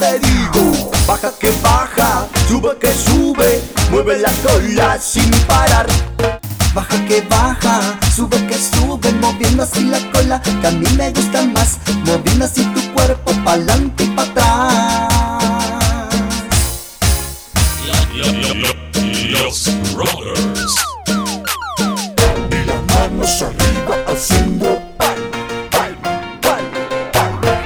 te digo, baja que baja, sube que sube, mueve la cola sin parar. Baja que baja, sube que sube, moviendo así la cola, que a mí me gusta más, moviendo así tu cuerpo pa'lante y pa' atrás. Los Brothers. Y las manos arriba haciendo palma, palma, palma.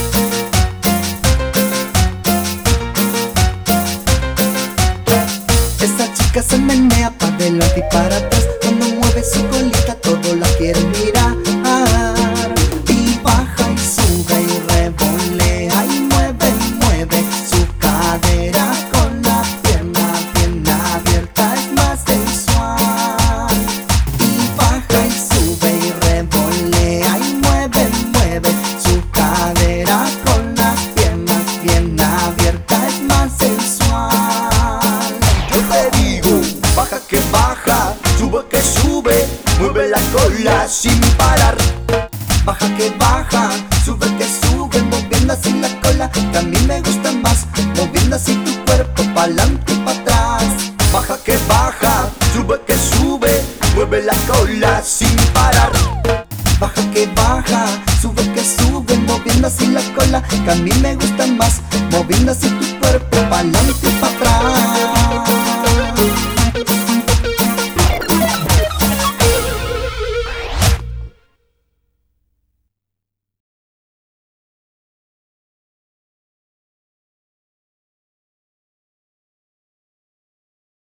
Esa chica se menea pa' adelante y para atrás, cuando mueve su colita todo la quiere mirar. Y baja y sube y revolea y mueve su cadera con la pierna bien abierta, es más sensual. Y baja y sube y revolea y mueve su cadera con la pierna bien abierta, es más sensual. Yo te digo, baja que baja, sube que sube, mueve la cola sin parar. Baja que baja, sube que sube, moviendo así la cola, que a mí me gusta más, moviendo así tu cuerpo pa'lante y pa' atrás. Baja que baja, sube que sube, mueve la cola sin parar. Baja que baja, sube que sube, moviendo así la cola, que a mí me gusta más, moviendo así tu cuerpo pa'lante y pa' atrás.